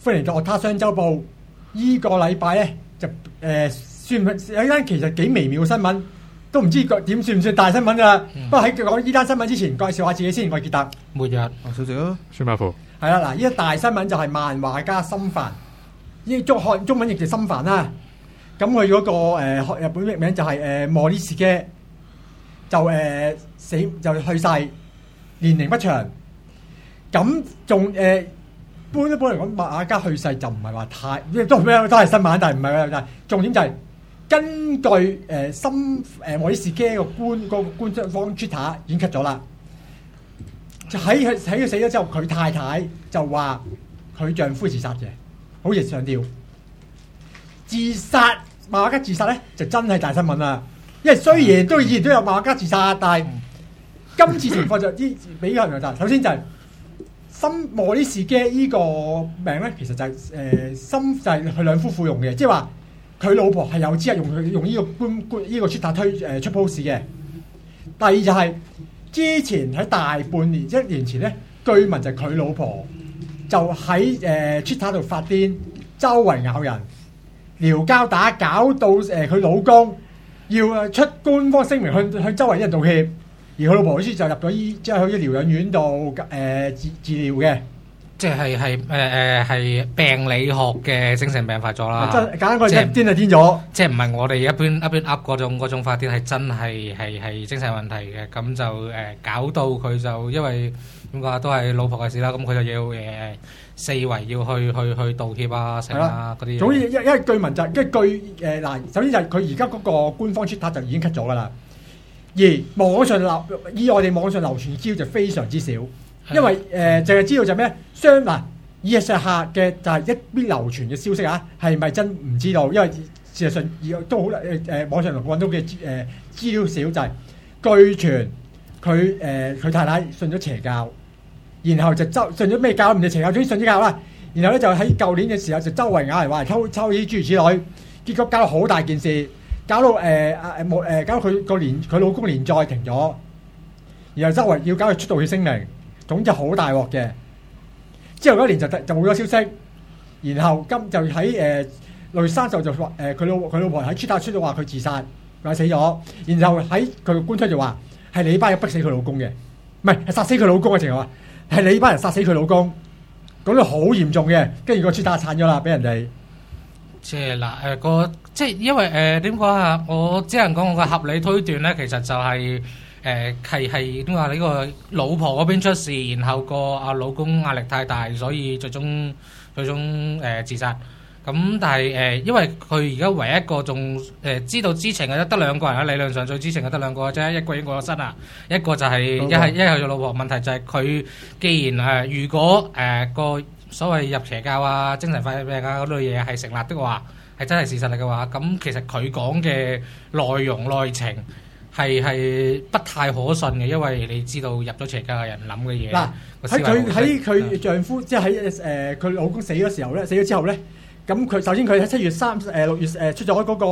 歡迎到《他商周報》依個禮拜咧就算有一單其實幾微妙嘅新聞，都唔知點算唔算大新聞㗎。不過喺講呢單新聞之前，介紹下自己先。我係傑特， 末日小姐咯， 孫馬富係啦。嗱，呢一大新聞就係漫畫家森帆，呢中文譯就森帆啦。咁佢嗰個日本譯名就係莫里斯嘅，就死就去世，年齡不詳。咁仲般嚟講，漫畫家去世就唔係話太，都係新聞，但係唔係但係重點就係根據莫里斯嘅個官方 Twitter 已經 cut 咗啦。就喺佢死咗之後，佢太太就話佢丈夫自殺嘅，好似上吊。自殺漫畫家自殺咧就真係大新聞啦，因為雖然以前都有漫畫家自殺，但係今次情況就比較唔同。首先就係莫里斯嘅依個名咧，其實就係就係佢兩夫婦用嘅，即係話佢老婆係有資格用呢個呢個 Twitter 出 post 嘅。第二就係之前喺大半年一年前咧，據聞就係佢老婆就喺Twitter 度發癲，周圍咬人。撩交打，搞到佢老公要出官方聲明向周圍啲人道歉，而佢老婆好似就入咗即係去咗療養院度治療嘅， 即係病理學嘅精神病發作啦。 簡單講，癲就癲咗，即係唔係我哋一般噏嗰種發癲，係真係精神問題嘅。咁就搞到佢就因為點講都係老婆嘅事啦。咁佢就要四圍要去道歉啊，成啊嗰啲。總之，因為據聞就據嗱，首先就係佢而家嗰個官方 Twitter 就已經 cut 咗噶啦。而網上以我哋網上流傳資料就非常之少，因為淨係知道就咩以下嘅就係一邊流傳嘅消息啊，係咪真唔知道？因為事實上都好網上揾到嘅資料少，就係據傳佢太太信咗邪教。然後就信咗咩教唔知邪教，總之信咗教啦。然後咧就喺舊年嘅時候就周圍咬嚟話抽啲諸如此類，結果搞到好大件事，搞到搞到佢老公連載停咗，然後周圍要搞佢出道歉聲明，總之好大鑊嘅。之後嗰年就冇咗消息，然後就喺6月30就話佢老婆喺 Twitter 出咗話佢自殺，話死咗。然後喺佢官推就話係你班人逼死佢老公嘅，唔係殺死佢老公嘅情況。係你班人殺死佢老公，講到好嚴重嘅，跟住個 Twitter 鏟咗啦，俾人哋。 即係嗱即係因為點講啊？我只能講我個合理推斷咧，其實就係係點話？呢個老婆嗰邊出事，然後個老公壓力太大，所以最終自殺。咁但係因為佢而家唯一一個仲知道知情嘅得兩個人，喺理論上最知情嘅得兩個啫，一個已經過咗身啦，一個就係一係做老婆。問題就係佢既然如果個所謂入邪教啊、精神分裂病啊嗰類嘢係成立的話，係真係事實嚟嘅話，咁其實佢講嘅內容內情係不太可信嘅，因為你知道入咗邪教嘅人諗嘅嘢。嗱， 喺佢丈夫即係喺佢老公死咗之後咧。咁佢首先佢喺6月出咗嗰個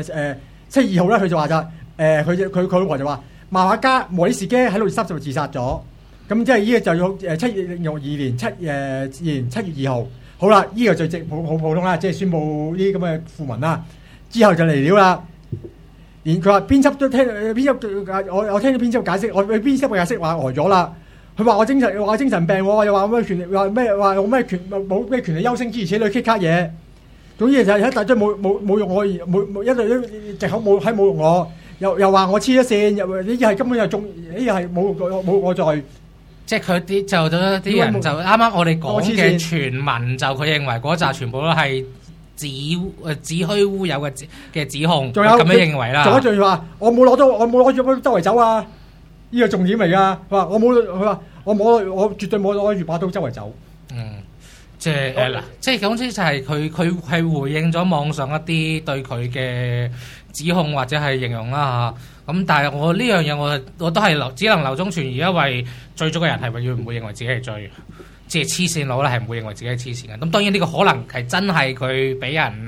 7月2號咧，佢就話就佢老婆就話漫畫家莫里斯嘅喺6月30號自殺咗。咁即係呢個就要7月7月2號。好啦，呢個就好普通啦，即係宣佈呢啲咁嘅訃聞啦。之後就嚟料啦。連佢話編輯都聽我聽到編輯解釋，我編輯嘅解釋話呆咗啦。佢話我精神病，又話咩權利，話我咩冇咩權利優先諸如此類 K 卡嘢。總之就係一大堆冇用我，一堆藉口冇用我，又話我黐咗線，呢啲係根本就中，呢啲係冇我罪。 即係佢啲人就啱啱我哋講嘅傳聞，就佢認為嗰紮全部都係子虛烏有嘅指控，仲有咁樣認為啦。 仲有一句話，我冇攞住周圍走啊！呢個重點嚟噶，佢話我絕對冇攞住把刀周圍走。 即係嗱，即係總之就係佢係回應咗網上一啲對佢嘅指控或者係形容啦嚇。咁但係我呢樣嘢我都係只能留中存疑，因為最早嘅人係永遠唔會認為自己係最即係黐線佬啦，係唔會認為自己係黐線嘅。咁當然呢個可能係真係佢俾人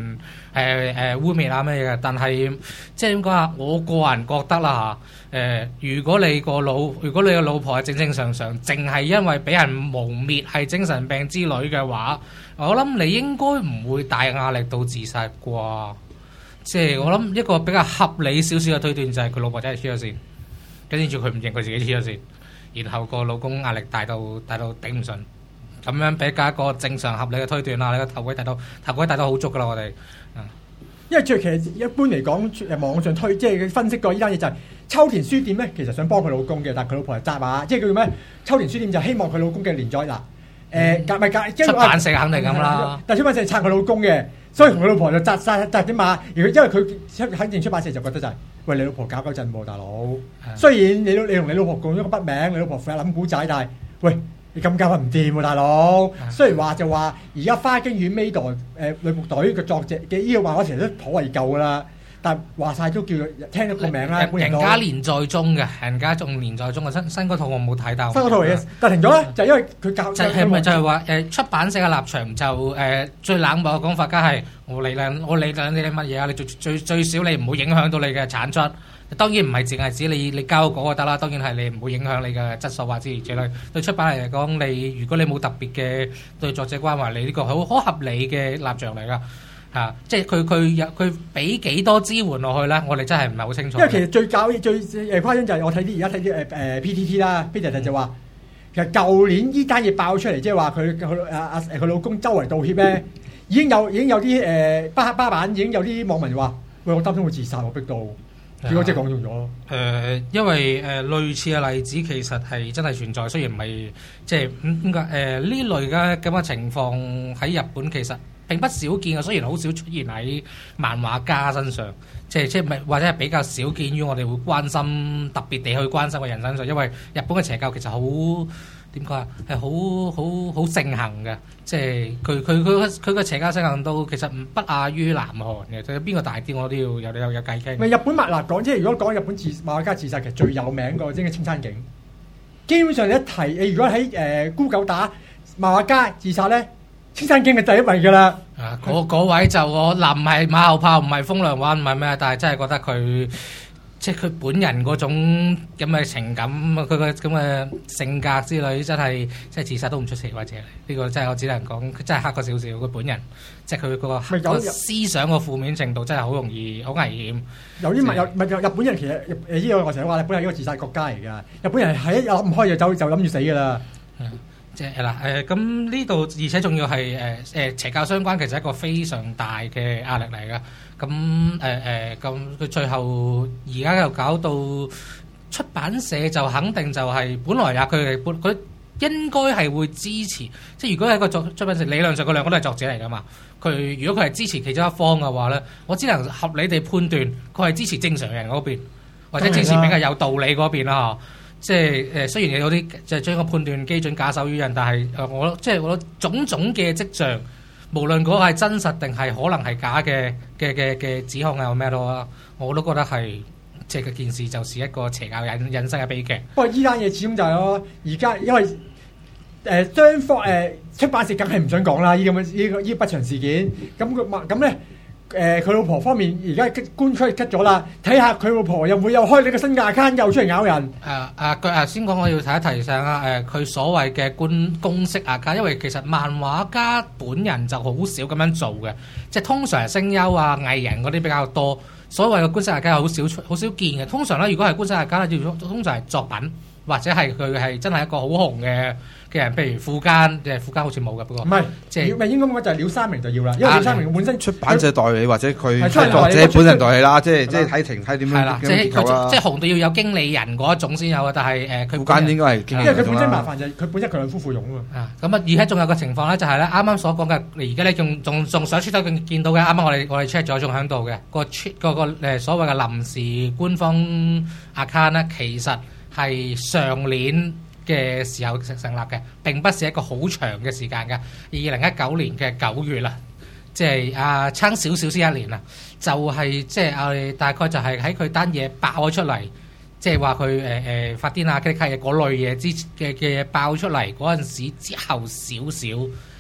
污蔑啊咩嘅，但係即係點講啊？我個人覺得啦如果你個老婆係正正常常，淨係因為俾人誣蔑係精神病之類嘅話，我諗你應該唔會大壓力到自殺啩。即係我諗一個比較合理少少嘅推斷就係佢老婆真係黐咗線，跟住佢唔認佢自己黐咗線，然後個老公壓力大到頂唔順，咁樣比較一個正常合理嘅推斷啦。你個頭鬼大到好足噶啦，我哋。 因為其實一般嚟講，網上即係分析過呢單嘢就係秋田書店咧，其實想幫佢老公嘅，但係佢老婆係責罵，即係佢咩？秋田書店就希望佢老公嘅連載出版社肯定咁啦， 但係出版社係撐佢老公嘅，所以同佢老婆就責點嘛？因為佢肯定出版社就覺得就係、喂，你老婆搞嗰陣喎，大佬。雖然你同你老婆共咗個筆名，你老婆負責諗古仔，但係喂。你咁搞唔掂喎，大佬！雖然話就話而家花京院 Maid 女僕隊嘅作者嘅呢個話，我其實都頗為舊噶啦。但話晒都叫聽到個名啦。 人家連載中嘅，人家仲連載中嘅新嗰套我冇睇到。 新嗰套嚟嘅，但停咗啦，就係因為佢教就係咪就係話出版社嘅立場就最冷漠嘅講法，梗係我理你乜嘢啊？你最少你唔好影響到你嘅產出。當然唔係淨係指你交稿就得啦，當然係你唔會影響你嘅質素或者之類。對出版嚟講，如果你冇特別嘅對作者關懷，你呢個好合理嘅立場嚟噶嚇，即係佢俾幾多支援落去咧，我哋真係唔係好清楚。 因為其實最誇張就係我睇啲而家睇啲PTT 啦，Peter 就話其實舊年呢單嘢爆出嚟，即係話佢老公周圍道歉咧，已經有啲巴版已經有啲網民話：喂，我擔心會自殺喎，逼到。結果即係講中咗。 因為類似嘅例子其實係真係存在，雖然唔係即係點解呢類嘅咁嘅情況喺日本其實並不少見嘅，雖然好少出現喺漫畫家身上，即係或者係比較少見於我哋會關心特別地去關心嘅人身上，因為日本嘅邪教其實好點講啊，係好盛行嘅，即係佢個邪教盛行到其實不亞於南韓嘅，就邊個大啲我都要有計傾。 咪日本嗱講，即係如果講日本漫畫家自殺，其實最有名個即係青山景。基本上你一提，你如果喺Google打漫畫家自殺咧，青山景係第一位㗎啦。 嗰位就我唔係馬後炮，唔係風涼話，唔係咩，但係真係覺得佢。即係佢本人嗰種咁嘅情感，佢個咁嘅性格之類，真係即係自殺都唔出奇，或者呢個真係我只能講，佢真係黑過少少。佢本人即係佢個思想個負面程度真係好容易好危險。有啲日本人其實呢個我成日話日本係一個自殺國家嚟㗎。日本人係一諗唔開就諗住死㗎啦。 即係嗱咁呢度，而且仲要係邪教相關，其實係一個非常大嘅壓力嚟㗎。咁佢最後而家又搞到出版社就肯定就係、本來呀佢應該係會支持，即係如果係一個出版社，理論上佢兩個都係作者嚟㗎嘛。如果佢係支持其中一方嘅話咧，我只能合理地判斷佢係支持正常人嗰邊，或者支持比較有道理嗰邊啦。即係雖然有啲就係將個判斷基準假手於人，但係我種種嘅跡象，無論嗰個係真實定係可能係假嘅指控有咩咯，我都覺得係即係件事就是一個邪教引申嘅悲劇。 不過依單嘢始終就係咯，而家因為雙方出版社梗係唔想講啦，呢不祥事件，咁咧。佢老婆方面而家官出嚟 cut 咗啦，睇下佢老婆又會又開呢個新嘅 account 又出嚟咬人。 先講我要提醒啊，佢所謂嘅公式 account，因為其實漫畫家本人就好少咁樣做嘅，即係通常聲優啊藝人嗰啲比較多，所謂嘅官式 account 好少見嘅。通常咧，如果係官式 account 咧，通常係作品或者係佢係真係一個好紅嘅人，譬如富堅好似冇嘅，不過唔係，即係應該咁講就係廖三明就要啦，因為廖三明本身出版社代理或者佢作者本人代理啦，即係睇情睇點樣結構啦。 即係紅到要有經理人嗰一種先有嘅，但係佢富堅應該係經理人， 因為佢本身麻煩就係佢本身佢兩夫婦用啊嘛。 咁而家仲有個情況咧，就係咧啱啱所講嘅，而家你仲想出咗見到嘅，啱啱我哋 check 咗仲喺度嘅個所謂嘅臨時官方 account 咧，其實係上年嘅時候成立嘅，並不是一個好長嘅時間嘅。2019年嘅9月啦，即係差少少先1年啦，就係即係大概就係喺佢單嘢爆咗出嚟，即係話佢發癲啊、激卡嘢嗰類嘢嘅嘢爆出嚟嗰陣時之後少少，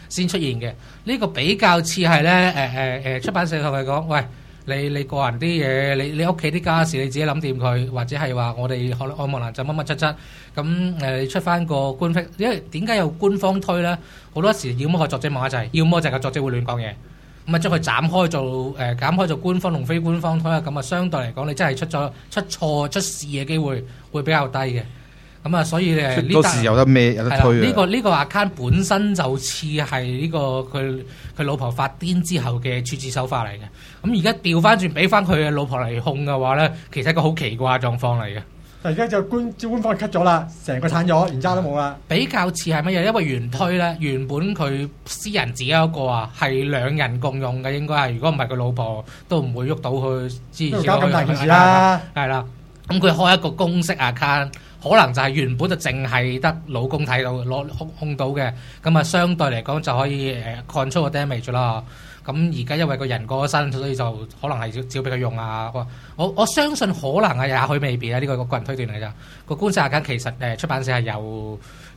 先出現嘅。呢個比較似係咧出版社同佢講，喂。你個人啲嘢，你屋企啲家事你自己諗掂佢，或者係話我哋愛莫能助乜乜七，咁你出翻個官方，因為點解有官方推咧？好多時要麼個作者望一齊，要麼就係個作者會亂講嘢，咁啊將佢斬開做官方同非官方推啊，咁啊相對嚟講你真係出錯出事嘅機會會比較低嘅。咁啊，所以呢到時有得咩有得推呢個 account 本身就似係呢個佢老婆發癲之後嘅處置手法嚟嘅。咁而家調翻轉俾翻佢嘅老婆嚟控嘅話咧，其實係一個好奇怪嘅狀況嚟嘅。 但而家就官方 cut 咗啦，成個鏟咗，連渣都冇啦。比較似係乜嘢？因為原推咧，原本佢私人自己一個啊，係兩人共用嘅，應該係。如果唔係佢老婆都唔會喐到佢。 搞咁大件事啦， 係啦。咁佢開一個公式 account。可能就係原本就淨係得老公睇到控到嘅，咁啊相對嚟講就可以control 個 damage 啦。咁而家因為個人過咗身，所以就可能係照俾佢用啊。我相信可能係也許未必啊，呢個個人推斷嚟咋。個官司 account 其實出版社係有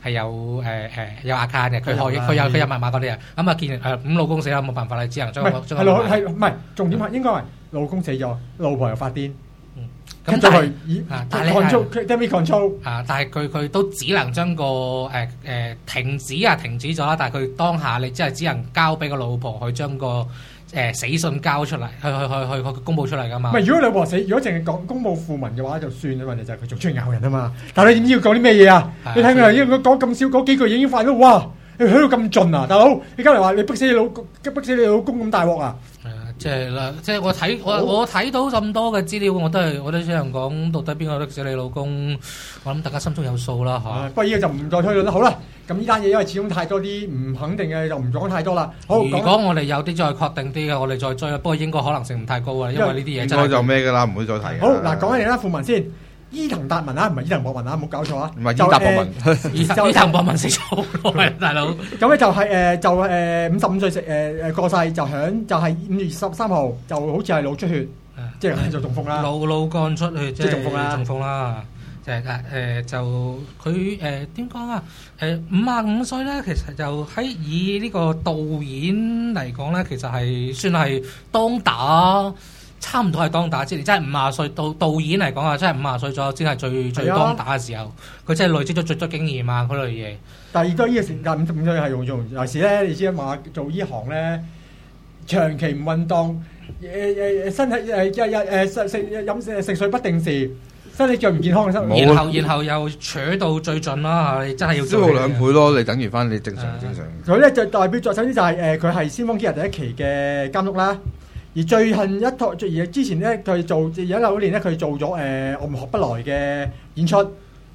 account 嘅，佢有密碼嗰啲啊。咁啊見咁老公死啦，冇辦法啦，只能將唔係重點係應該係老公死咗，老婆又發癲。咁但係但係佢都只能將個停止咗啦。但係佢當下你真係只能交俾個老婆去將個死信交出嚟，去公佈出嚟噶嘛。 唔係如果老婆死，如果淨係講公佈訃聞嘅話就算啦，問題就係佢仲出嚟咬人啊嘛。但係你點知要講啲咩嘢啊？你睇佢因為講咁少嗰幾句已經快到哇！你去到咁盡啊，大佬！你今日話你逼死你老公咁大鑊啊！ 即係我睇到咁多嘅資料，我都想講到底邊個逼死你老公？我諗大家心中有數啦嚇。 不過依家就唔再推論啦。好啦，咁呢單嘢因為始終太多啲唔肯定嘅，就唔講太多啦。好， 如果我哋有啲再確定啲嘅，我哋再追。不過應該可能性唔太高啊，因為呢啲嘢真係應該就咩㗎啦，唔會再提。 好嗱，講緊另一訃聞先。伊藤達文啊，唔係伊藤博文啊，唔好搞錯啊。 唔係伊達博文， 伊藤博文死咗好耐，大佬。 咁咧就係55歲過世，就係5月13號，就好似係腦出血，即係就中風啦。 腦幹出血，即係中風啦。 中風啦，就佢點講啊？55歲咧，其實就喺以呢個導演嚟講咧，其實係算係當打。差唔多係當打之年，真係50歲導演嚟講啊，真係50歲左右先係最當打嘅時候。佢真係累積咗最多經驗啊，嗰類嘢。但係而家呢個時間55歲係用尤其是咧，你知啊嘛，做呢行咧，長期唔運動，身體食水不定時，身體最唔健康嘅生活。然後又扯到最盡啦，你真係要消耗2倍咯，你等於翻你正常。 佢咧就代表作，首先就係佢係先鋒機人第一期嘅監督啦。而最近一套，而之前咧佢做有一年咧佢做咗我們學不來嘅演出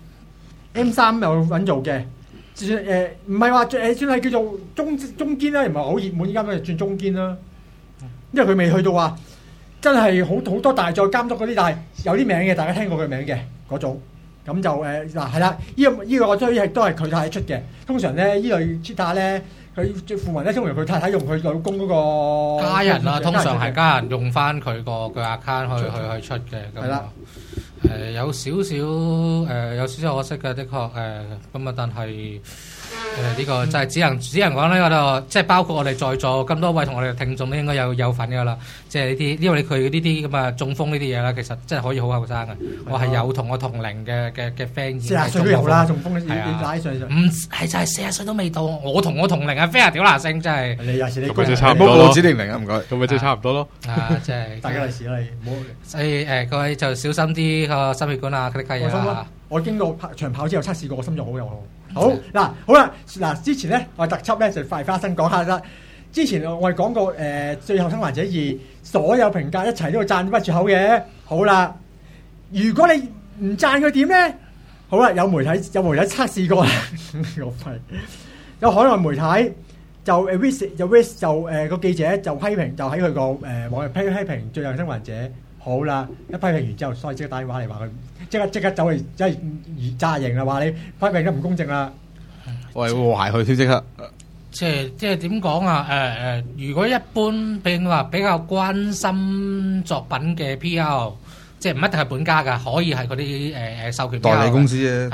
M3 又揾做嘅，唔係話算係叫做中堅啦，唔係好熱門，依家都係轉中堅啦。因為佢未去到話真係好多大作監督嗰啲，但係有啲名嘅，大家聽過佢名嘅嗰種。咁就嗱係啦，呢個我追係都係佢太太出嘅。通常咧呢類 cheater 咧。佢訃聞咧，通常佢太太用佢老公嗰個家人啦，通常係家人用翻佢個 account 去出嘅。係啦，有少少可惜嘅，的確咁啊，但係呢個就係只能講呢個即係包括我哋在座咁多位同我哋聽眾都應該有份㗎啦。即係呢啲，因為佢呢啲咁啊中風呢啲嘢啦，其實真係可以好後生嘅。我係有同我同齡嘅 friend 40歲都有啦，中風你拉上唔係就係40歲都未到，我同我同齡啊，非常屌嗱聲，真係。 你有時你咁咪即係差唔多咯，指年齡啊，唔該。咁咪即係差唔多咯。 即係大家利是啦，你唔好。 所以各位就小心啲個心血管啊，嗰啲雞啊。 我經過長跑之後測試過，個心臟好有好。好啦，之前咧我特輯咧就快花生講下啦。之前我哋講過最後生還者2，所有評價一齊都會讚不絕口嘅。好啦，如果你唔讚佢點咧？好啦，有媒體測試過啦，有海外媒體就個記者就批評，就喺佢個網頁批評最後生還者。好啦，一批評完之後，所以即刻打電話嚟話佢，即刻走去即係詐型啦，話你批評得唔公正啦。 喂，和諧佢先即刻。 即係點講啊？如果一般譬如話比較關心作品嘅 PR，即係唔一定係本家㗎，可以係嗰啲授權代理公司啊。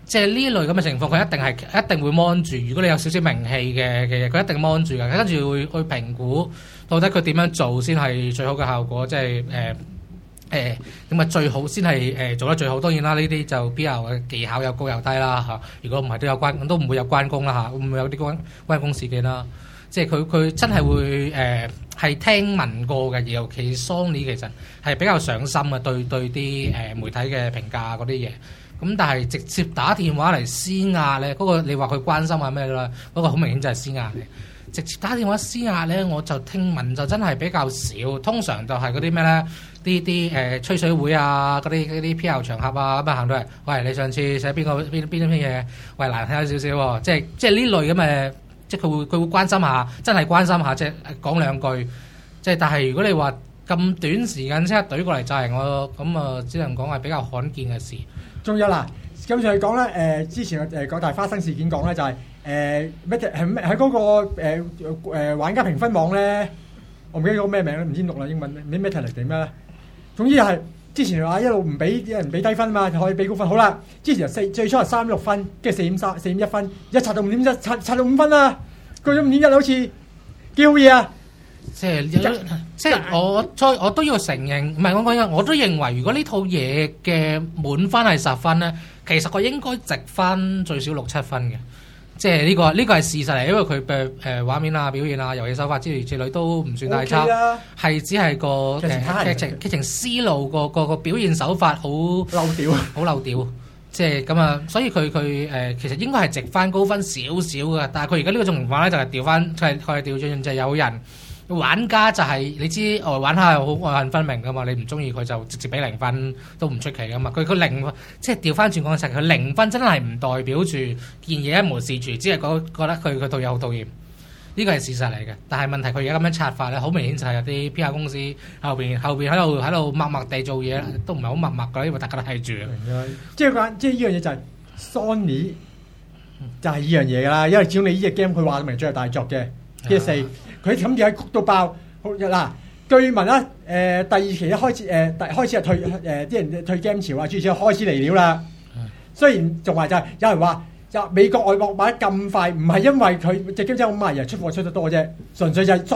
即係呢類咁嘅情況，佢一定會 mon 住。如果你有少少名氣嘅嘢，佢一定 mon 住嘅。跟住會去評估到底佢點樣做先係最好嘅效果，即係咁啊最好先係做得最好。當然啦，呢啲就 BL 嘅技巧有高有低啦嚇。如果唔係都唔會有關公啦嚇，會唔會有啲關公事件啦？即係佢真係會係聽聞過嘅，尤其 Sony 其實係比較上心嘅對啲媒體嘅評價嗰啲嘢。咁但係直接打電話嚟施壓咧，嗰個你話佢關心係咩啦？嗰個好明顯就係施壓嚟。直接打電話施壓咧，我就聽聞就真係比較少。通常就係嗰啲咩咧，啲吹水會啊，嗰啲 PR 場合啊，咁啊行到嚟，喂，你上次寫邊篇嘢，喂，難聽少少喎，即係呢類咁嘅，即係佢會關心下，真係關心下，即係講兩句。即係但係如果你話咁短時間即刻懟過嚟就係我咁啊，只能講係比較罕見嘅事。 仲有嗱，咁就係講咧，之前個大花生事件講咧，就係喺嗰個玩家評分網咧，我唔記得咗咩名啦，唔知讀啦英文，唔知 Metacritic 定咩咧。總之係之前話一路唔俾啲人俾低分嘛，就可以俾高分。好啦，之前最初係36分，跟住4.1分，一刷到5.1，刷到5分啦，過咗5.1好似幾好嘢啊！ 即係我都要承認，唔係我講，我都認為如果呢套嘢嘅滿分係10分咧，其實佢應該值翻最少6-7分嘅。即係呢個係事實嚟，因為佢嘅畫面啊、表現啊、遊戲手法之類都唔算太差，係只係個劇情思路個表現手法好漏屌，即係咁啊！所以佢其實應該係值翻高分少少嘅，但係佢而家呢個情況咧就係調翻，佢係調轉就係有人。玩家就係、你知玩家係好愛恨分明噶嘛，你唔中意佢就直接俾0分都唔出奇噶嘛。佢0即係調翻轉講實，佢0分真係唔代表住件嘢一無是處，只係覺得佢導演好討厭，呢個係事實嚟嘅。但係問題佢而家咁樣拆法咧，好明顯就係有啲 PR 公司後邊喺度默默地做嘢，都唔係好默默㗎，因為大家都睇住。 即係呢樣嘢就係 Sony 就係呢樣嘢㗎啦，因為只要你呢隻 game 佢話明最後大作嘅PS4。佢諗住喺谷到爆，嗱據聞啦，第二期一開始開始係退啲人退 game 潮啊，諸如此類開始嚟了啦。雖然仲話就係有人話，美國外國買得咁快，唔係因為佢隻 game 真係好賣，而係出貨出得多啫，純粹就係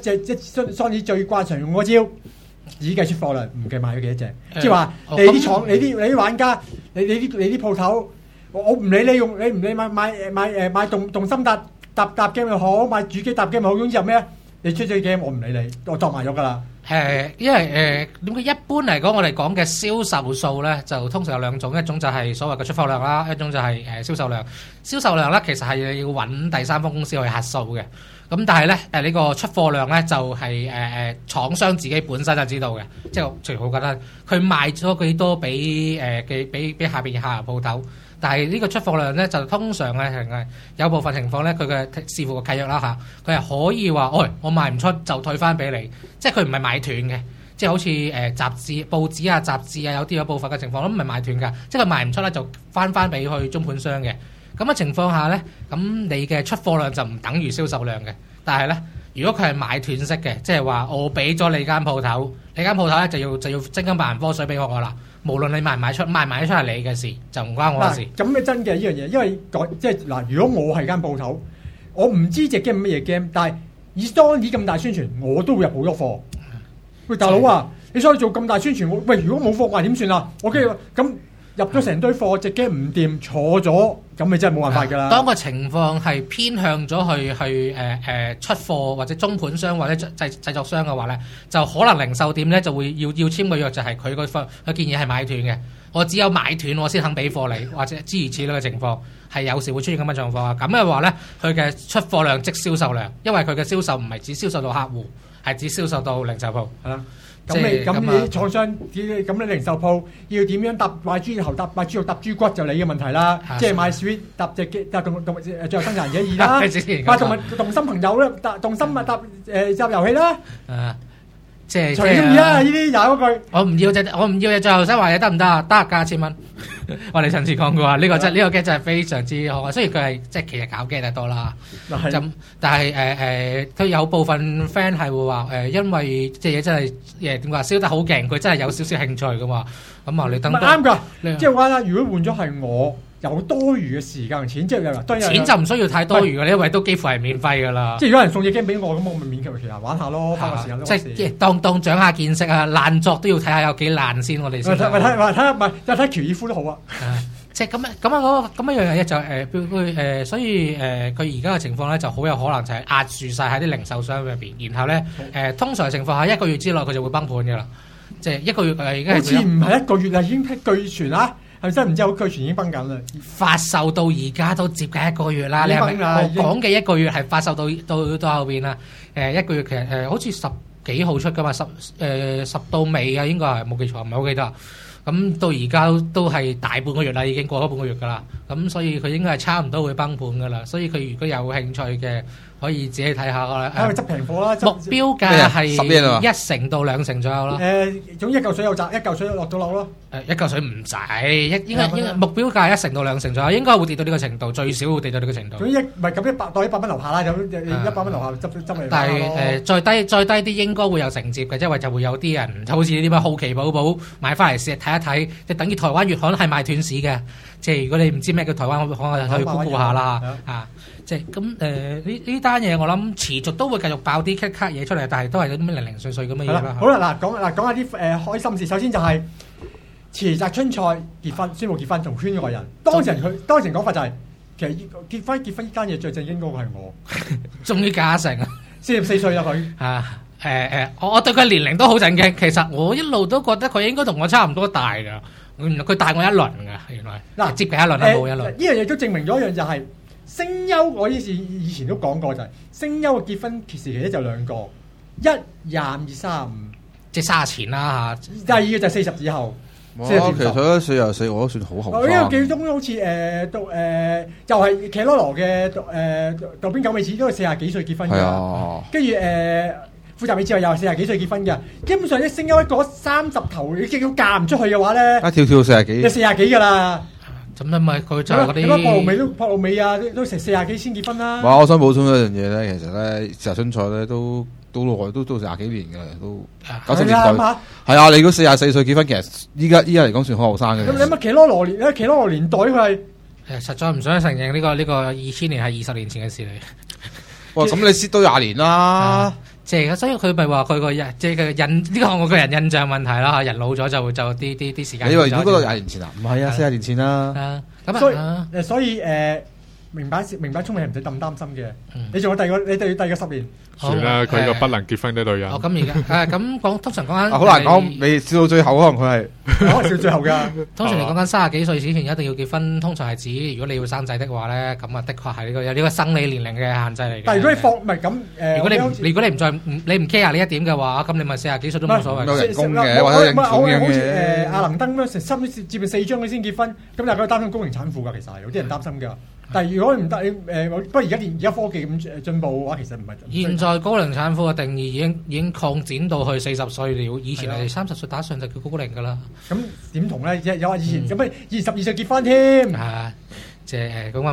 Sony 最慣常用嗰招，只計出貨量，唔計賣咗幾多隻。即係話你啲廠、你啲玩家、你啲鋪頭，我唔理你用，你唔理買動心搭 game 又好，買主機搭 game 又好，總之有咩？你出咗 game 我唔理你，我作埋咗㗎啦。 因為點解一般嚟講，我哋講嘅銷售數咧，就通常有兩種，一種就係所謂嘅出貨量啦，一種就係銷售量。銷售量咧，其實係要揾第三方公司去核數嘅。咁但係咧，呢個出貨量咧就係廠商自己本身就知道嘅，即係最好覺得佢賣咗幾多俾下邊下游鋪頭。但係呢個出貨量咧，就通常係有部分情況咧，佢嘅視乎個契約啦嚇，佢係可以話，我賣唔出就退翻俾你，即係佢唔係買斷嘅，即係好似雜誌、報紙啊、雜誌啊，有部分嘅情況都唔係買斷㗎，即係佢賣唔出咧就翻俾去中盤商嘅。咁嘅情況下咧，咁你嘅出貨量就唔等於銷售量嘅。但係咧，如果佢係買斷式嘅，即係話我俾咗你間鋪頭，你間鋪頭咧就要真金白銀科水俾我啦。無論你賣唔賣出係你嘅事，就唔關我嘅事。咁嘅真嘅呢樣嘢，因為即係嗱，如果我係間鋪頭，我唔知隻 game 乜嘢 game，但係以 Sony 咁大宣傳，我都會入好多貨。喂，大佬啊，你所以做咁大宣傳，喂，如果冇貨，點算啊？我驚咁入咗成堆貨，隻 game 唔掂，坐咗，咁咪真係冇辦法㗎啦。當個情況係偏向咗去出貨或者中盤商或者製作商嘅話咧，就可能零售店咧就會要簽個約，就係佢建議係買斷嘅。我只有買斷我先肯俾貨你，或者諸如此類嘅情況係有時會出現咁嘅狀況啊。咁嘅話咧，佢嘅出貨量即銷售量，因為佢嘅銷售唔係只銷售到客戶，係只銷售到零售鋪。係啦。咁你廠商，咁你零售鋪要點樣買豬頭買豬肉搭豬骨就你嘅問題啦。即係買 sweet 搭隻機搭動最後生產者2啦。買動心朋友咧動心搭集遊戲啦。即係隨你中意啊！呢啲又嗰句，我唔要嘅最後生話嘢得唔得啊？得，1000蚊。我哋上次講過啊，呢個 game 真係非常之好啊。雖然佢係即係其實搞 game 得多啦，但係佢有部分 friend 係會話因為隻嘢真係點講燒得好勁，佢真係有少少興趣噶嘛。咁啊，你等啱㗎，即係話啦，如果換咗係我有多餘嘅時間同錢，即係當然錢就唔需要太多餘嘅，因為都幾乎係免費㗎啦。 即係如果有人送隻 game 俾我，咁我咪勉強其實玩下咯，花個時間都。 即係當長下見識啊！爛作都要睇下有幾爛先，我哋先。 睇喬爾夫都好啊。 即係咁一樣嘢就所以佢而家嘅情況咧就好有可能就係壓住晒喺啲零售商入邊，然後咧通常情況下1個月之內佢就會崩盤㗎啦。即係1個月而家好似唔係1個月啊，已經據傳啊，係咪真唔知有據傳已經崩緊啦？ 發售到而家都接近1個月啦，你係咪？我講嘅1個月係發售到後邊啦。1個月其實好似10幾號出㗎嘛，10到尾啊，應該係冇記錯，唔係好記得。咁到而家都係大半個月啦，已經過咗半個月㗎啦。咁所以佢應該係差唔多會崩盤㗎啦。所以佢如果有興趣嘅，可以自己睇下㗎啦。 喺度執平貨啦。 目標價係1成到2成左右咯。 總之一嚿水有賺，一嚿水落到樓咯。 一嚿水唔使，應該目標價1成到2成左右，應該會跌到呢個程度，最少會跌到呢個程度。 總之唔係咁100蚊樓下啦，有100蚊樓下執嚟。 但係再低啲應該會有承接嘅，因為就會有啲人好似啲咩好奇寶寶買翻嚟試睇一睇，即等於台灣月刊係賣斷市嘅。即係如果你唔知咩叫台灣月刊，可以 Google 下啦嚇。即係咁呢單嘢，我諗持續都會繼續爆啲卡嘢出嚟，但係都係啲咩零零碎碎咁嘅嘢啦。 好啦，講下啲開心事。首先就係池澤春菜宣布結婚同圈外人。當時講法就係其實結婚呢單嘢最正經嗰個係我， 終於嫁成 44歲啦佢。 我對佢年齡都好震驚。其實我一路都覺得佢應該同我差唔多大㗎，原來佢大我1輪㗎。原來嗱接近1輪啦，冇1輪。 呢樣嘢都證明咗一樣就係聲優，我以前都講過就係聲優嘅結婚時期咧就2個，一25、235， 即係30前啦嚇。 第二個就40之後。 其實佢44我都算好後生。 因為記中好似就係騎羅羅嘅渡邊久美子都係40幾歲結婚㗎，跟住富澤美智又係40幾歲結婚嘅。基本上啲聲優一過30頭，你叫嫁唔出去嘅話咧， 一跳40幾， 就40幾㗎啦。 咁咪佢就嗰啲朴路美啊，都成40幾先結婚啦。 我想補充一樣嘢咧，其實咧池澤春菜咧都耐都40幾年㗎啦，都90年代。係啊，你如果44歲結婚，其實依家嚟講算好後生嘅。 咁你乜騎羅羅年代佢係實在唔想承認呢個2000年係20年前嘅事嚟。 哇！咁你蝕都20年啦。 即係所以佢咪話佢個人即係呢個我個人印象問題啦。人老咗就啲時間。 你以為如果嗰個20年前啊？唔係啊，40年前啦。 所以明白聰明係唔使咁擔心嘅。你仲有第二個10年。 算啦，佢個不能結婚嘅女人。 咁而家咁講，通常講緊好難講，未笑到最後可能佢係可能笑最後㗎。 通常嚟講緊30幾歲之前一定要結婚，通常係指如果你要生仔的話咧，咁啊的確係有呢個生理年齡嘅限制嚟嘅。 但係如果你放唔係咁如果你唔 care 呢一點嘅話，咁你咪40幾歲都冇所謂。 有人工嘅或者好似阿能登咁樣，接近4張佢先結婚，咁大家擔心高齡產婦㗎，其實有啲人擔心㗎。但係如果唔得，不過而家科技咁進步嘅話，其實唔係。 現在高齡產婦嘅定義已經擴展到去40歲了，以前係30歲打上就叫高齡㗎啦。 咁點同咧？有話以前咁22歲結婚添。 即係咁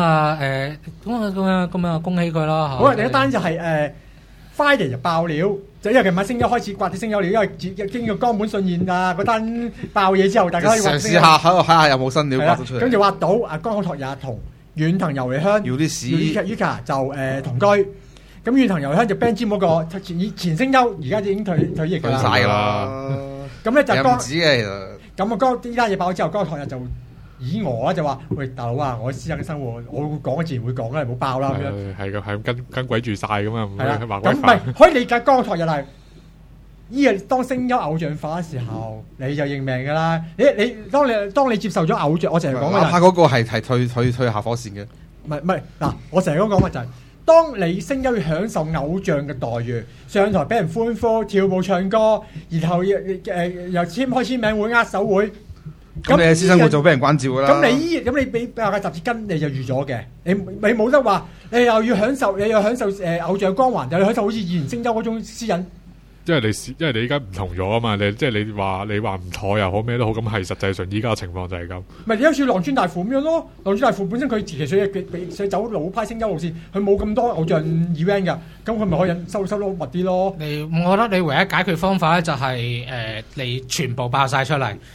啊恭喜佢咯。 好啊，另一單就係Friday 就爆料，就因為琴晚聲優開始刮啲聲優料，因為經過岡本信彥啊嗰單爆嘢之後，大家可以嘗試下喺度睇下有冇新料刮到出嚟。 咁就挖到阿江口拓也同遠藤由里香要啲屎 Yuka 就同居。咁遠藤由里香就 Band Gym 嗰個前聲優，而家已經退役㗎啦。 退曬啦。 咁咧就唔止嘅其實。 咁啊呢單嘢爆咗之後，江口拓也就以我啦就話：喂大佬啊，我私人嘅生活，我講自然會講啦，唔好爆啦咁樣。係咁跟鬼住晒咁啊！咁唔係可以理解江口拓也係依個當聲優偶像化嘅時候，你就認命㗎啦。你當你接受咗偶像，我成日講嘅。 哪怕嗰個係退下火線嘅。唔係嗱，我成日都講嘅就係，當你聲優要享受偶像嘅待遇，上台俾人歡呼、跳舞、唱歌，然後又開簽名會、握手會。 咁你嘅私生活就俾人關照㗎啦。 咁你俾大家雜誌跟，你就預咗嘅。你冇得話，你又要享受偶像光環，又要享受好似以前聲優嗰種私隱。 因為你依家唔同咗啊嘛，你話唔妥又好咩都好，咁係實際上依家嘅情況就係咁。咪你好似浪川大輔咁樣咯，浪川大輔本身佢其實想走老派聲優路線，佢冇咁多偶像 event 㗎，咁佢咪可以收得密啲咯。 我覺得你唯一解決方法咧就係你全部爆晒出嚟。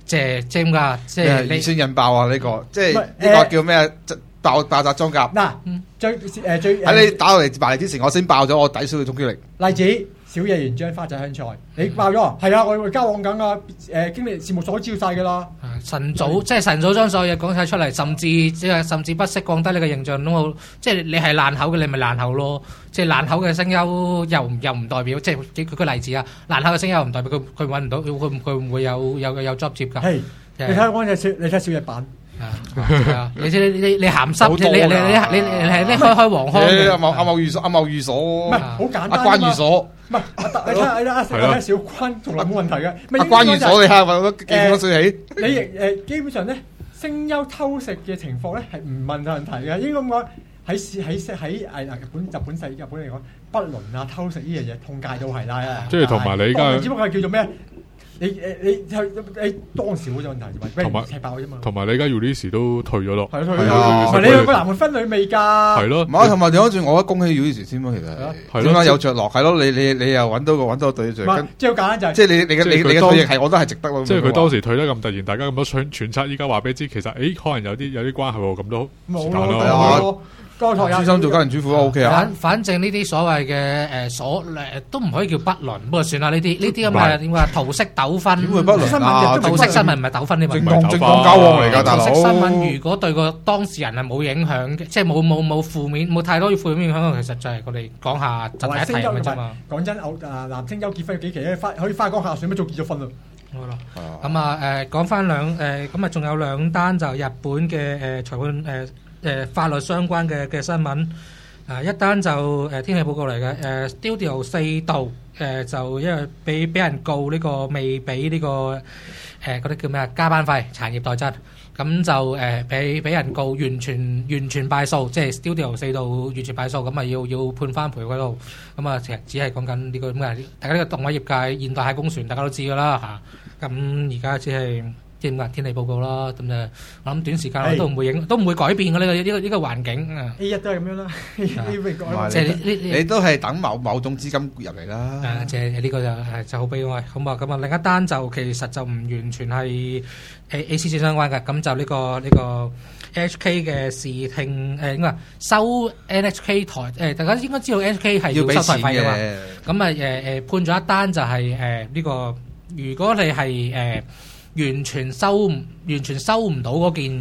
即係點㗎？即係你二先引爆啊！呢個即係呢個叫咩？爆炸裝甲。 嗱，最喺你打落嚟埋嚟之前，我先爆咗我抵消嘅衝擊力。 例子小野原張花仔香菜，你爆咗？係啊，我交往緊啊！經理事務所招曬㗎啦。 晨早即係晨早將所有嘢講晒出嚟，甚至不惜降低你嘅形象都好。即係你係爛口嘅，你咪爛口咯。即係爛口嘅聲優又唔代表，即係舉個例子啊！爛口嘅聲優唔代表佢揾唔到，佢唔會有 job 接㗎。 係，你睇我你睇小野版。 你鹹濕，你開黃腔。 阿茂寓所， 唔係好簡單。 阿關寓所， 唔係你睇小關從來冇問題嘅。 阿關寓所你睇我都幾多歲起？ 你基本上咧，聲優偷食嘅情況咧係唔問問題嘅。應該咁講喺日本嚟講，不倫啊偷食呢樣嘢通街都係啦。 即係同埋你而家， 只不過係叫做咩？你當時好有問題，同埋踢爆啫嘛。 同埋你而家 Ulysses 都退咗咯。 係退咗。同埋你兩個男嘅分女未㗎？ 係咯。 唔係，同埋調翻轉，我覺得恭喜 Ulysses 先咯，其實。點解有着落？係咯，你又揾到對象。 即係好簡單就係。 即係你嘅退役係，我覺得係值得咯。 即係佢當時退得咁突然，大家咁多揣測，依家話俾你知，其實可能有啲關係喎，咁都冇咯。 專心做家庭主婦都 OK 啊。 反正呢啲所謂嘅都唔可以叫不倫，不過算啦。呢啲咁嘅點話桃色糾紛？ 點會不倫啊？ 桃色新聞唔係糾紛呢？ 正當交往嚟㗎，大佬。 桃色新聞如果對個當事人係冇影響嘅，即係冇負面冇太多負面影響，其實就係我哋講下就睇一睇咁啫嘛。 講真，男聲優結婚幾期咧，可以花光下水乜早結咗婚啦。 好啦，咁講翻咁仲有兩單就日本嘅裁判法律相關嘅新聞，一單就天氣報告嚟嘅，Studio 4度就因為俾人告呢個未俾呢個嗰啲叫咩啊加班費殘業代質，咁就俾人告完全敗訴，即係 Studio 4度完全敗訴，咁啊要判翻賠嗰度，咁啊其實只係講緊呢個咩？大家呢個動畫業界現代太空船大家都知㗎啦嚇，咁而家只係。天氣報告啦，咁就我諗短時間都唔會改變嘅呢個環境啊。 A1都係咁樣啦， 即係你都係等某種資金入嚟啦。 即係呢個就好悲哀。咁啊另一單就其實就唔完全係 ACC 相關嘅，咁就呢個 NHK 嘅視聽應該收 NHK 台大家應該知道 NHK 係要收台費嘅嘛。咁判咗一單就係呢個如果你係完全收唔到嗰件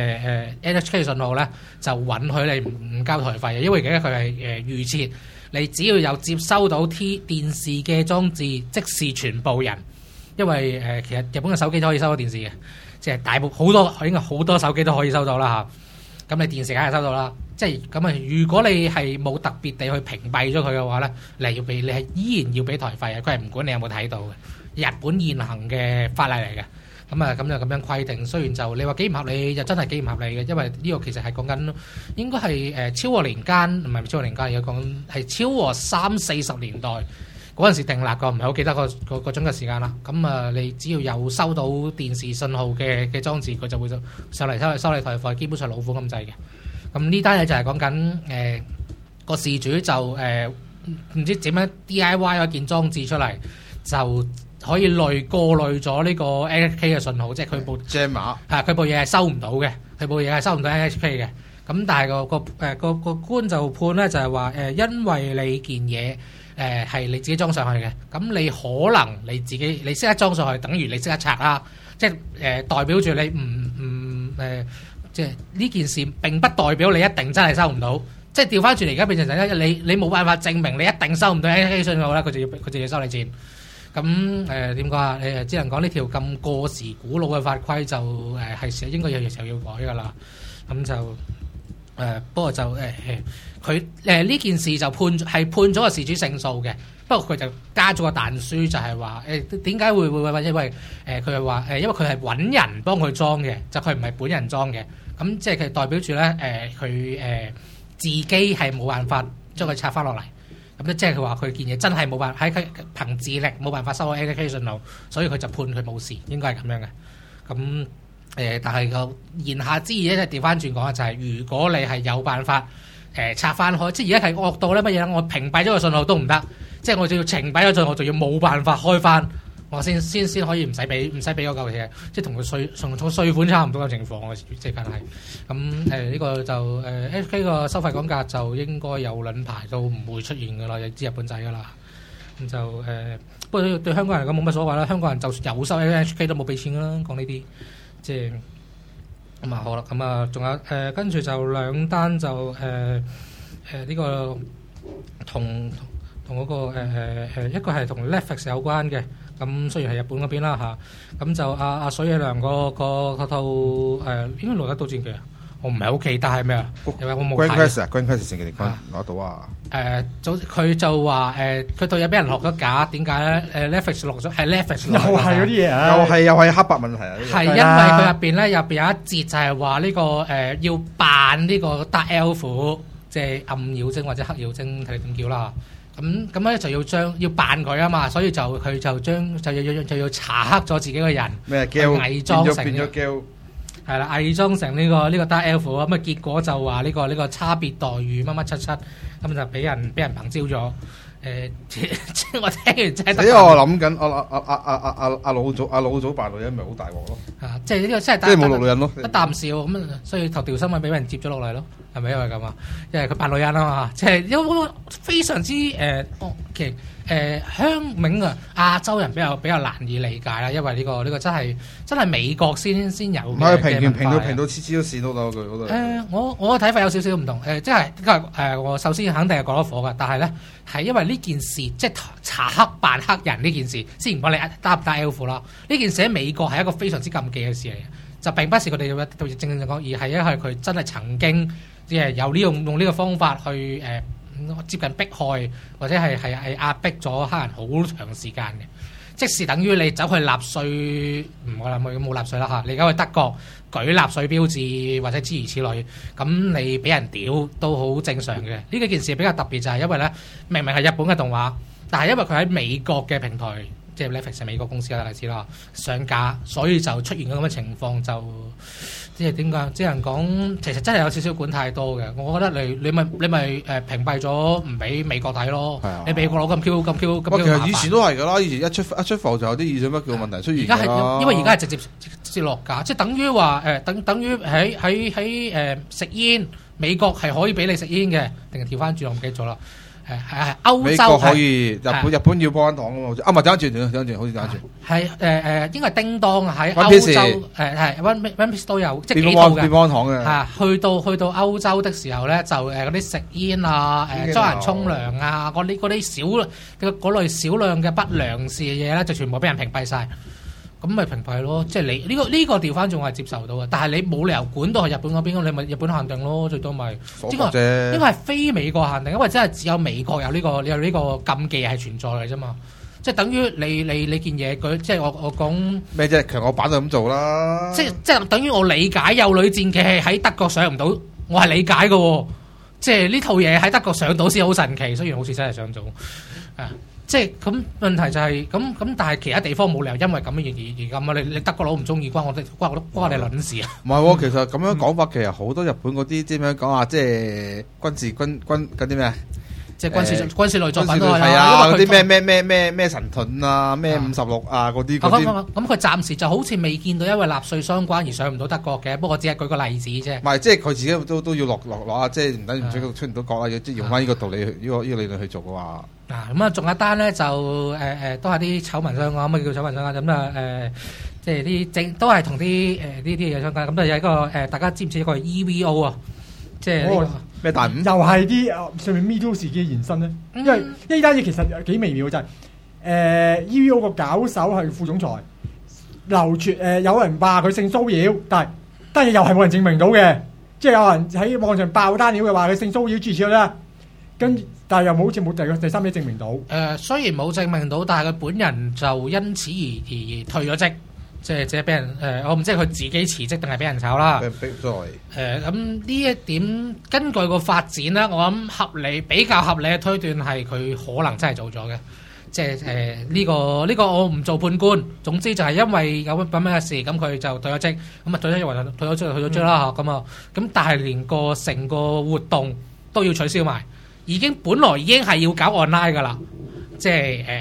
NHK 信號咧，就允許你唔交台費嘅，因為而家佢係預設，你只要有接收到電視嘅裝置，即是全部人。因為其實日本嘅手機都可以收到電視嘅，即係大部應該好多手機都可以收到啦嚇。咁你電視梗係收到啦，即係咁啊！如果你係冇特別地去屏蔽咗佢嘅話咧，你係依然要俾台費嘅，佢係唔管你有冇睇到嘅。日本現行嘅法例嚟嘅。咁就咁樣規定，雖然就你話幾唔合理，就真係幾唔合理嘅，因為呢個其實係講緊應該係超過年間，唔係超過年間，而家講係超過30-40年代嗰陣時訂立過，唔係好記得個鐘嘅時間啦。咁你只要有收到電視信號嘅裝置，佢就會上嚟收你台費，基本上老虎咁滯嘅。咁呢單嘢就係講緊個事主就唔知點樣 DIY 咗件裝置出嚟就。可以過濾咗呢個 NHK 嘅信號，即係佢部 Jammer 佢部嘢係收唔到嘅，佢部嘢係收唔到 NHK 嘅。咁但係個官就判咧，就係話因為你件嘢係你自己裝上去嘅，咁你可能你自己你識得裝上去，等於你識得拆啦，即係代表住你即係呢件事並不代表你一定真係收唔到，即係調翻轉嚟而家變成就你冇辦法證明你一定收唔到 NHK 信號啦，佢就要收你錢。咁點講啊？只能講呢條咁過時古老嘅法規就係應該有時候要改噶啦。咁就不過就佢呢件事就判咗個事主勝訴嘅。不過佢就加咗個彈書，就係話點解會因為佢係話因為佢係揾人幫佢裝嘅，就佢唔係本人裝嘅。咁即係佢代表住咧佢自己係冇辦法將佢拆翻落嚟。咁即係佢話佢件嘢真係冇辦法喺佢憑自力冇辦法收到 NHK 信號，所以佢就判佢冇事，應該係咁樣嘅。咁但係個言下之意咧，就調翻轉講啊，就係如果你係有辦法拆翻開，即係而家係惡到咧乜嘢咧？我屏蔽咗個信號都唔得，即係我就要屏蔽咗信號，仲要冇辦法開翻， 我先可以唔使俾嗰嚿嘢，即係同個稅款差唔多嘅情況嘅，即係係咁呢個就HK 個收費講價就應該有輪排都唔會出現噶啦，你知日本仔噶啦，咁就不過對香港人嚟講冇乜所謂啦，香港人就算有收 HK 都冇俾錢噶啦，講呢啲即係咁啊好啦，咁啊仲有跟住就兩單就呢個同嗰個一個係同 Netflix 有關嘅。咁雖然係日本嗰邊啦嚇，咁就阿水野良嗰套應該攞得到戰記啊，我唔係好記得係咩啊？因為我冇睇。 Grand Quest 成幾攞到啊？ 佢就話佢套嘢俾人落咗架，點解咧？Netflix 落咗係 Netflix 又係嗰啲嘢啊！ 又係黑白問題啊！ 係因為佢入邊有一節就係話呢個要扮呢個 Dark Elf， 即係暗妖精或者黑妖精，睇你點叫啦。咁咧就要扮佢啊嘛，所以佢就要查黑咗自己個人， 咩偽裝成變咗 Gale 係啦，偽裝成呢個 Dark Elf 咁啊，結果就話呢個差別待遇乜七，咁就俾人憑招咗。即係我聽完真係。因為我諗緊阿老祖扮女人咪好大鑊咯。 即係呢個真係。 即係冇錄女人咯。 一啖笑咁啊，所以頭條新聞俾人接咗落嚟咯，係咪因為咁啊？因為佢扮女人啊嘛，即係因為非常之其實鄉冥啊，亞洲人比較難以理解啦，因為呢個真係美國先有嘅。唔係評到黐黐都線到啦，佢嗰度。 我嘅睇法有少少唔同，即係我首先肯定係講得火㗎，但係咧係因為呢件事即係查黑扮黑人呢件事，先唔講你打唔打 Elf 啦。呢件事喺美國係一個非常之禁忌嘅事嚟嘅，就並不是佢哋正講，而係因為佢真係曾經即係有用呢個方法去接近迫害或者係壓迫咗黑人好長時間嘅，即是等於你走去納稅，我諗佢冇納稅啦嚇，你走去德國舉納稅標誌或者諸如此類，咁你俾人屌都好正常嘅。呢個件事比較特別就係因為咧，明明係日本嘅動畫，但係因為佢喺美國嘅平台，即係 Netflix 係美國公司嘅例子啦，上架，所以就出現咁嘅情況就。即係點講？只能講其實真係有少少管太多嘅。我覺得你咪屏蔽咗唔俾美國睇咯。你美國佬咁 Q。其實以前都係㗎啦，以前一出埠就有啲意想不到問題出現。 而家係因為而家係直接落架，即係等於話等於喺食煙，美國係可以俾你食煙嘅，定係調翻轉我唔記得咗啦。歐洲美國可以，日本要幫黨啊嘛，唔係等陣，好似等陣。 係應該係叮當喺歐洲係 One Piece 都有，即係幾套嘅。 幫黨嘅去到歐洲的時候咧，就嗰啲食煙啊，裝人沖涼啊，嗰啲嗰類少量嘅不良事嘅嘢咧，就全部俾人屏蔽晒。咁咪屏蔽咯，即係你呢個調翻仲係接受到嘅，但係你冇理由管到去日本嗰邊，你咪日本限定咯，最多咪呢個係非美國限定，因為真係只有美國有呢個禁忌係存在嘅啫嘛，即係等於你件嘢佢即係我講咩啫？強我版就咁做啦， 即係等於我理解有女戰記係喺德國上唔到，我係理解嘅喎，即係呢套嘢喺德國上到先好神奇，雖然好似真係上到即係咁問題就係咁，但係其他地方冇理由因為咁而咁啊！你德國佬唔中意關我哋撚事啊！ 唔係喎，其實咁樣講法，其實好多日本嗰啲點樣講啊，即係軍嗰啲咩？ 即係軍事類作品都係啊，嗰啲咩神盾啊，咩56啊嗰啲。 咁佢暫時就好似未見到因為納稅相關而上唔到德國嘅，不過只係舉個例子啫。 唔係，即係佢自己都要落啊！即係唔等於出唔到國啦，即係用翻呢個道理，呢個理論去做嘅話。 咁啊，仲有一單咧就都係啲醜聞相關，乜叫醜聞相關？咁啊即係啲都係同啲呢啲嘢相關。咁就有一個大家知唔知一個 EVO 啊？即係咩大五？ 又係啲上面 MeToo 事件嘅延伸咧。因為呢單嘢其實幾微妙嘅就係EVO 個搞手係副總裁，流傳有人話佢性騷擾，但係單嘢又係冇人證明到嘅，即係有人喺網上爆單料嘅話佢性騷擾諸如此類啦。但係又好似冇第三者證明到。 雖然冇證明到，但係佢本人就因此而退咗職，即係俾人我唔知係佢自己辭職定係俾人炒啦。咁呢一點根據個發展咧，我諗比較合理嘅推斷係佢可能真係做咗嘅。即係呢個我唔做判官。總之就係因為有咁樣嘅事，咁佢就退咗職。咁啊退咗職啦嚇。咁但係連成個活動都要取消埋。本來已經係要搞 online 噶啦，即係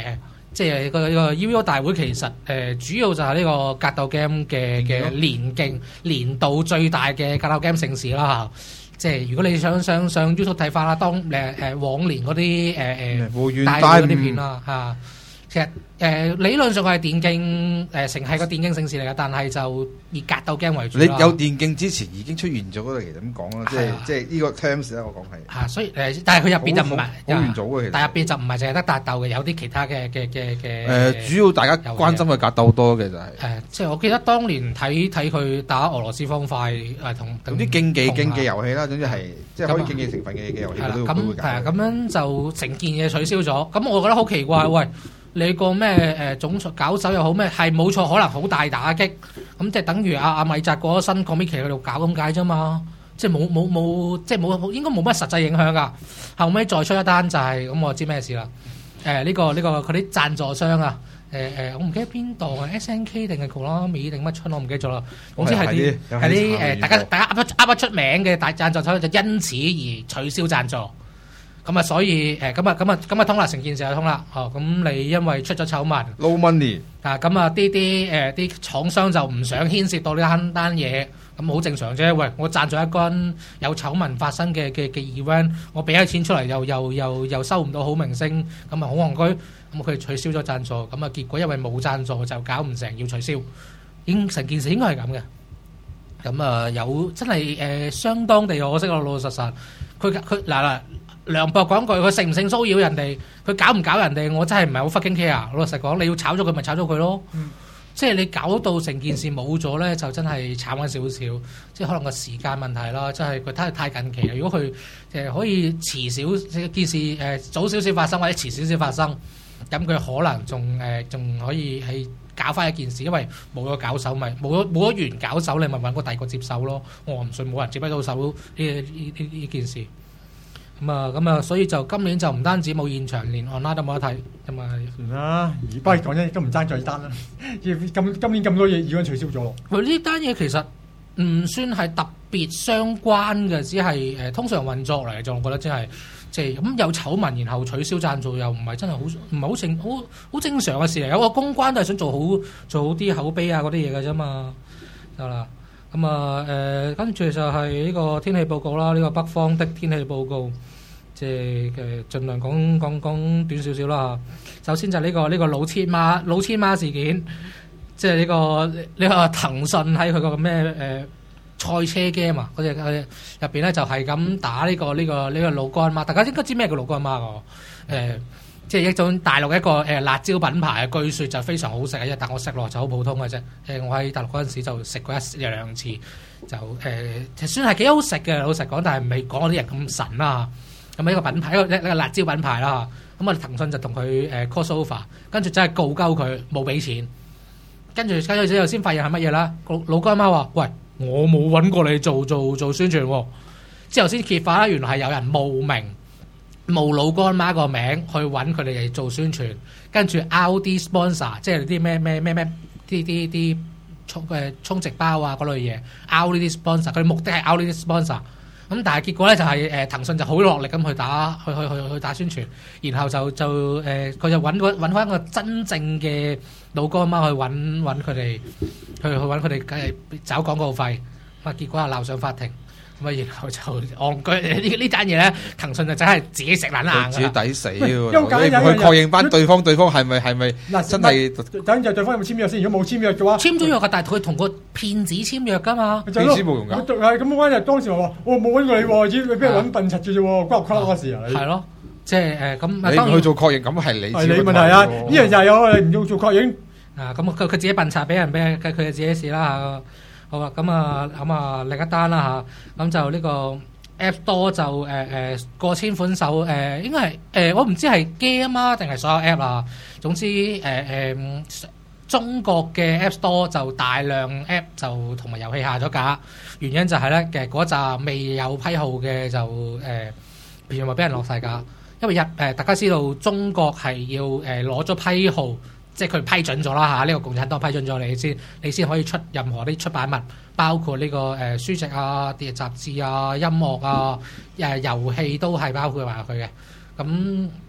即係個 EVO 大會其實主要就係呢個格鬥 game 嘅年度最大嘅格鬥 game 盛事啦嚇。即係如果你想上 YouTube 睇翻啦，當往年嗰啲大會嗰啲片啦嚇。其實理論上係電競係個電競盛事嚟嘅，但係就以格鬥 game 為主。 你有電競之前已經出現咗嗰度，其實咁講啦，即係呢個 terms 咧，我講係嚇，所以但係佢入邊就唔係好元祖嘅，其實但係入邊就唔係淨係得格鬥嘅，有啲其他嘅主要大家關心嘅格鬥多嘅就係即係我記得當年睇佢打俄羅斯方塊同啲競技遊戲啦，總之係即係可以競技成分嘅遊戲都會搞。 咁樣就成件嘢取消咗，咁我覺得好奇怪，喂！你個咩總搞手又好咩係冇錯，可能好大打擊，咁即係等於阿米澤過咗身，講美琪喺度搞咁解啫嘛，即係冇即係冇應該冇乜實際影響噶。後尾再出一單就係咁，我知咩事啦。呢個佢啲贊助商啊，我唔記得邊度啊 SNK 定係 Konami 定乜春我唔記得咗啦。總之係啲大家噏得出名嘅大贊助商就因此而取消贊助。咁啊，所以咁啊通啦，成件事就通啦。咁你因為出咗醜聞 ，no money 啊，咁啊啲廠商就唔想牽涉到呢單嘢，咁好正常啫。喂，我贊助一間有醜聞發生嘅 event， 我俾咗錢出嚟，又收唔到好明星，咁啊好戇居。咁佢取消咗贊助，咁啊結果因為冇贊助就搞唔成，要取消。成件事應該係咁嘅。咁啊有真係相當地可惜咯，老老實實。佢嗱。梁博講句，佢性唔性騷擾人哋，佢搞唔搞人哋，我真係唔係好 fucking care。老實講，你要炒咗佢咪炒咗佢咯。即係你搞到成件事冇咗咧，就真係慘咗少少。即係可能個時間問題啦，真係佢太近期啦。如果佢可以遲少件事早少少發生，或者遲少少發生，咁佢可能仲可以係搞翻一件事，因為冇咗搞手咪冇咗原搞手，你咪揾個第二個接手咯。我唔信冇人接得到手呢件事。咁啊，所以就今年就唔單止冇現場，連 online 都冇得睇，咁啊算啦。不過講真，都唔爭在單啦。今年咁多嘢已經取消咗咯。 喂，呢單嘢其實唔算係特別相關嘅，只係通常運作嚟嘅，我覺得真係即係咁有醜聞，然後取消贊助又唔係真係唔係好正常嘅事嚟。有個公關都係想做好啲口碑啊嗰啲嘢嘅啫嘛，得啦。咁啊跟住就係呢個天氣報告啦，呢個北方的天氣報告。即係盡量講短少少啦。首先就係呢個老千媽事件，即係呢個騰訊喺佢個咩賽車 game 啊，嗰隻入邊咧就係咁打呢個老乾媽。大家應該知咩叫老乾媽㗎？即係一種大陸一個辣椒品牌，據說就非常好食嘅，但我食落就好普通嘅啫。我喺大陸嗰陣時就食過一兩次，就算係幾好食嘅，老實講，但係唔係講嗰啲人咁神啦。咁一個品牌，一個辣椒品牌啦。咁我哋騰訊就同佢cross over，跟住真係告鳩佢冇俾錢。跟住之後先發現係乜嘢啦？老乾媽話：喂，我冇揾過你做宣傳喎。之後先揭發啦，原來係有人冒老乾媽個名去揾佢哋嚟做宣傳，跟住 out 啲 sponsor， 即係啲咩啲充值包啊嗰類嘢 out 呢啲 sponsor， 佢目的係 out 呢啲 sponsor。咁但係結果咧就係騰訊就好落力咁去打宣傳，然後就佢就揾翻個真正嘅老乾媽去揾佢哋去揾佢哋找廣告費，咁啊結果係鬧上法庭，咁啊然後就戇居呢單嘢咧，騰訊就真係自己食撚硬， 自己抵死喎！ 因為你唔去確認翻對方係咪真係？ 等陣對方有冇簽約先？如果冇簽約嘅話， 簽咗約㗎，但係佢同個騙子簽約㗎嘛， 騙子冇用㗎。 係咁嗰日當時話我冇揾過你喎，只俾人揾笨柒嘅啫喎，關我跨嗰時啊！ 係咯，即係咁。 你唔去做確認，咁係你問題啊！呢樣就係有你唔要做確認啊！咁佢自己笨柒俾人佢自己事啦嚇。好啦，咁啊另一單啦嚇，咁就呢個 App Store 就過千款手應該係我唔知係 game 啊定係所有 app 啊，總之中國嘅 App Store 就大量 app 就同埋遊戲下咗架，原因就係咧嘅嗰扎未有批號嘅就原來俾人落晒架，因為大家知道中國係要攞咗批號。即係佢批准咗啦嚇，呢個共產黨批准咗你先可以出任何啲出版物，包括呢個書籍啊、電子雜誌啊、音樂啊、遊戲都係包括埋佢嘅。咁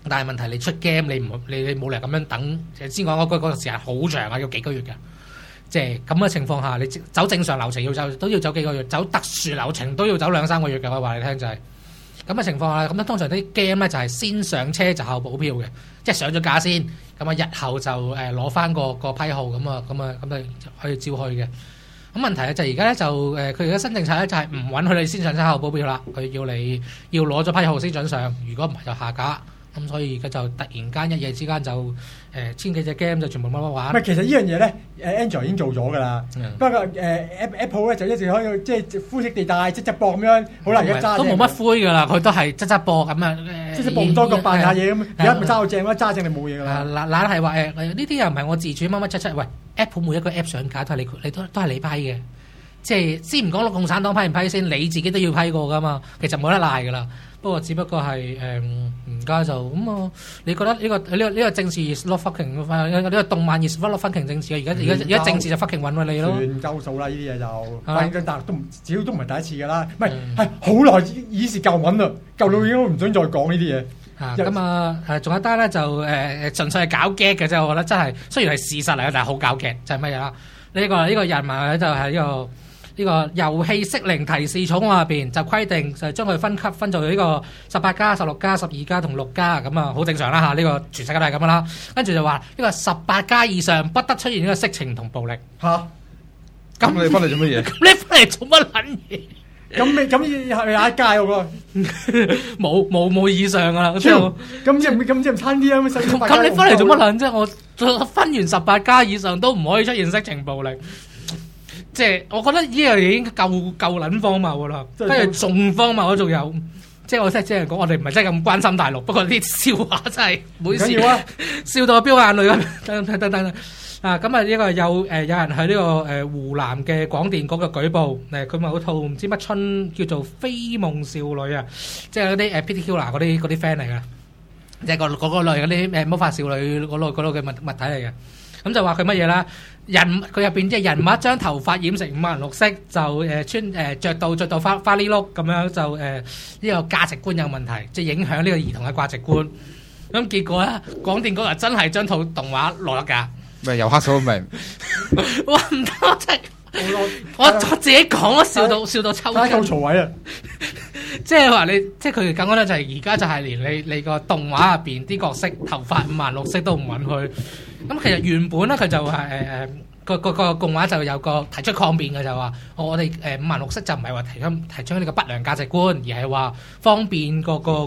但係問題你出 game 你冇理由咁樣等，先講嗰個時間好長啊，要幾個月嘅。即係咁嘅情況下，你走正常流程都要走幾個月，走特殊流程都要走2-3個月嘅。我話你聽就係咁嘅情況下，咁咧通常啲 game 咧就係先上車就後補票嘅，即係上咗架先，咁啊日後就攞翻個批號咁就可以照去嘅。咁問題咧就而家咧就佢而家新政策咧就係唔允許你先上車後補票啦，佢要你要攞咗批號先準上，如果唔係就下架。咁所以而家就突然間一夜之間就千幾隻 game 就全部冇得玩。 唔係，其實呢樣嘢咧，Android 已經做咗㗎啦。不過Apple 咧就一直可以即係灰色地帶側側膊咁樣，好難一揸。 都冇乜灰㗎啦，佢都係側側膊咁樣。 側側膊唔多個扮下嘢咁，而家咪揸到正啦，揸正你冇嘢㗎啦。 懶係話呢啲又唔係我自主乜乜七。喂 ，Apple 每一個 app 上架都係你都係你批嘅，即係先唔講共產黨批唔批先，你自己都要批過㗎嘛。其實冇得賴㗎啦。不過只不過係而家就咁啊！你覺得呢個政治 is not fucking 呢個動漫 is not fucking 政治啊！而家政治就 fucking 揾你咯，算夠數啦！呢啲嘢就反正大陸主要都唔係第一次㗎啦，唔係好耐以前舊聞啦，舊到已經唔想再講呢啲嘢。咁啊仲有一單咧就純粹係搞 gag 嘅啫，我覺得真係雖然係事實嚟嘅，但係好搞 gag 就係乜嘢啦？呢個人民咧就係呢個遊戲適齡提示草案入邊就規定就將佢分級分做呢個18+、16+、12+同6+咁啊，好正常啦嚇，呢個全世界都係咁噶啦。跟住就話呢個18+以上不得出現呢個色情同暴力嚇。 咁你翻嚟做乜嘢？ 咁你翻嚟做乜撚嘢？ 咁係咪嗌街喎？ 冇以上噶啦。咁即係差啲啊！ 咁你翻嚟做乜撚啫？我分完18+以上都唔可以出現色情暴力。即係我覺得呢樣嘢已經夠撚荒謬噶啦，跟住仲荒謬仲有，即係我即係講，我哋唔係真係咁關心大陸，不過啲笑話真係每次笑到我飆眼淚咁。等啊！咁啊呢個有人喺呢個湖南嘅廣電局嘅舉報，佢咪有套唔知乜春叫做《飛夢少女》啊，即係嗰啲PTQ 嗰啲 friend 嚟噶，即係嗰類嗰啲魔法少女嗰類嘅物體嚟嘅。咁就話佢乜嘢啦？佢入邊即係人物將頭髮染成五顏六色，就着到花哩碌咁樣，就呢個價值觀有問題，即係影響呢個兒童嘅價值觀。咁結果咧，廣電局啊真係將套動畫落咗架。 咪又黑手明？ 哇唔得，我真係我自己講都笑到抽筋。 夠嘈位啊！ 即係話你，即係佢哋講咧就係而家就係連你個動畫入邊啲角色頭髮五顏六色都唔允許。咁其實原本咧佢就係個動畫就有個提出抗辯嘅，就話我哋五顏六色就唔係話提倡呢個不良價值觀，而係話方便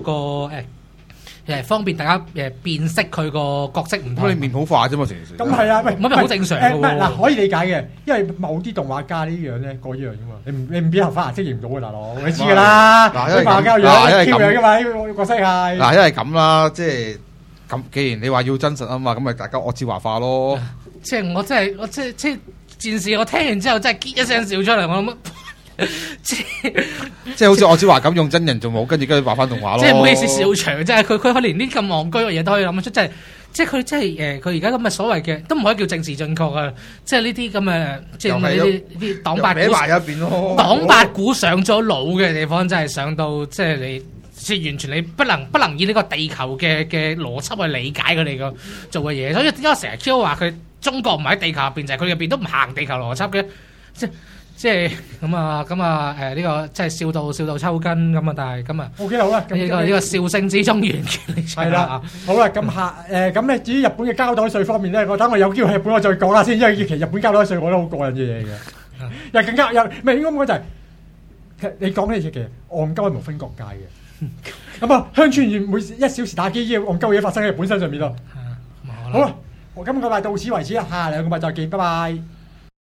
方便大家辨識佢個角色唔同。 咁你面好化啫嘛，成時。 咁係啊， 咁咪好正常嘅喎。 嗱，可以理解嘅，因為某啲動畫家呢樣咧過呢樣啫嘛。你唔俾頭髮顏色認唔到嘅大佬，你知㗎啦。 嗱，因為咁，因為㗎嘛，呢個角色係。 嗱，因為咁啦，即係咁。既然你話要真實啊嘛，咁咪大家惡之華化咯。 即係我即係戰士，我聽完之後真係結一聲笑出嚟，我諗。即係好似我之華咁用真人做冇，跟住畫翻動畫咯。 即係唔好意思，笑場，即係佢連呢啲咁戇居嘅嘢都可以諗得出，即係佢即係佢而家咁嘅所謂嘅都唔可以叫政治正確啊！即係呢啲咁嘅即係呢啲黨八股，黨八股上咗腦嘅地方，真係上到即係你即係完全你不能以呢個地球嘅邏輯去理解佢哋個做嘅嘢。所以點解成日 Q 話佢中國唔喺地球入邊，就係佢入邊都唔行地球邏輯嘅，即係咁啊呢個即係笑到抽筋咁啊！但係咁啊，OK 好啦，呢個笑聲之中完結係啦。好啦，咁咧至於日本嘅膠袋稅方面咧，我等我有機會去日本我再講下先，因為其實日本膠袋稅我覺得好過癮嘅嘢嘅，又更加又唔係應該咁講就係，其實你講嘅嘢其實戇鳩係無分國界嘅。咁啊，鄉村每1小時打機嘅戇鳩嘢發生喺日本身上面咯。好啦，我今個禮拜到此為止啦，下2個禮拜再見，拜拜。